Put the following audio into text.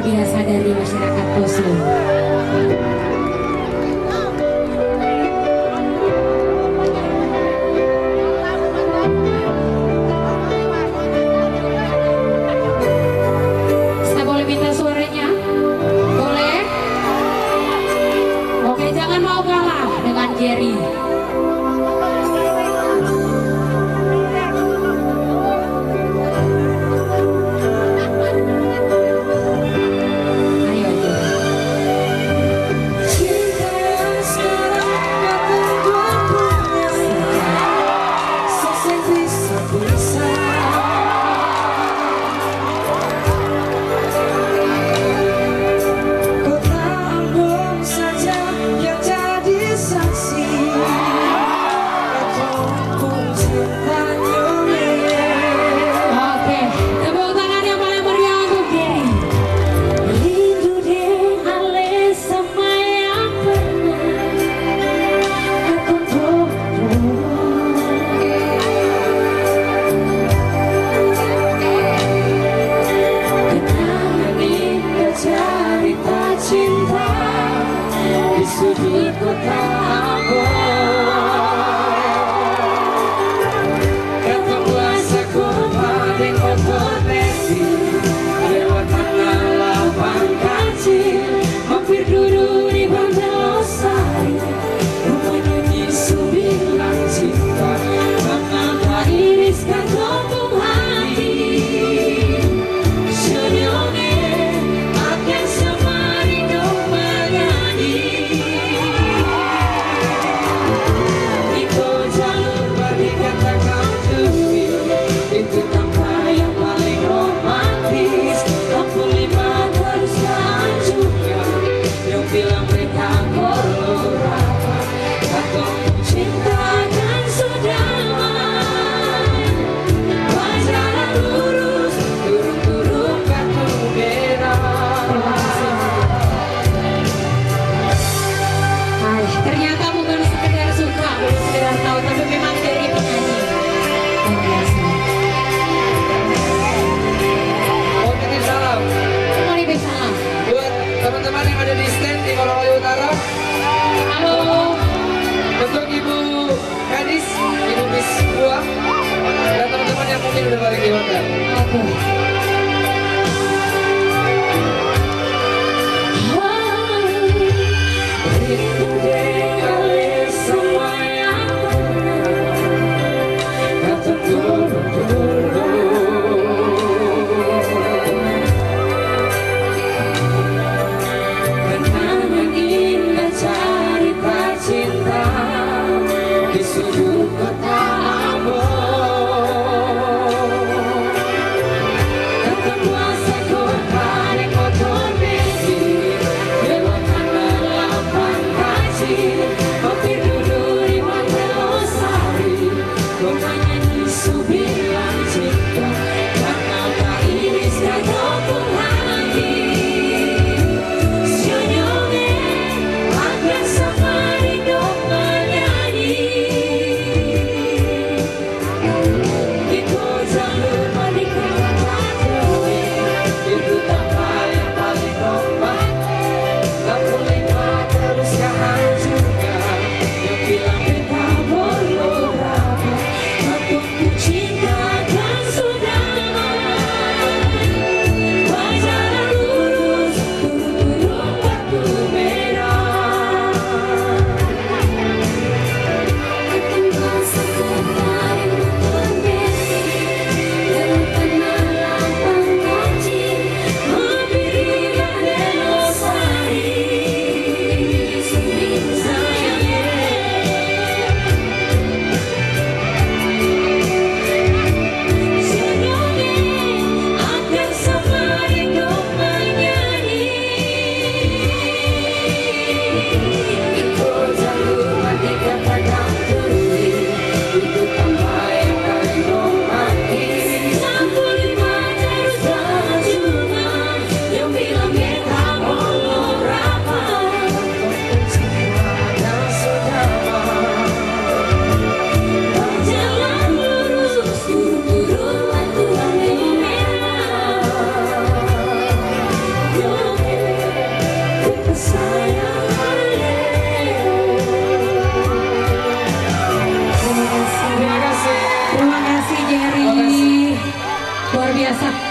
luar biasa dari masyarakat Poso. Saya boleh minta suaranya? Boleh? Oke, jangan mau kalah dengan Jerry. Sudut kota kata puasa kota dengan potensi lewat tengah lapang kecil mampir dulu di Bandar Losari rumahnya di Subilang cinta mengapa iriskan tumpung hati senyumnya akan semari kau menyanyi. Bilang mereka berapa atau cintakan sudah pacaran lurus turun-turun kartu merah. Ternyata bukan sekedar suka, bukan sekedar tahu, tapi memang dari penyanyi. Mau titip salam. Mau titip salam Buat teman-teman yang ada di stand di Kolongkayu Utara. halo Untuk Ibu Kadis, Ibu Bis Buah, dan teman-teman yang mungkin udah balik di hotel. oke. Rindu dengan semua yang kata dulu. Kenangan indah cerita cinta di sudut kota Ambon. Terima kasih. Terima kasih Jerry. Terima kasih. Luar biasa.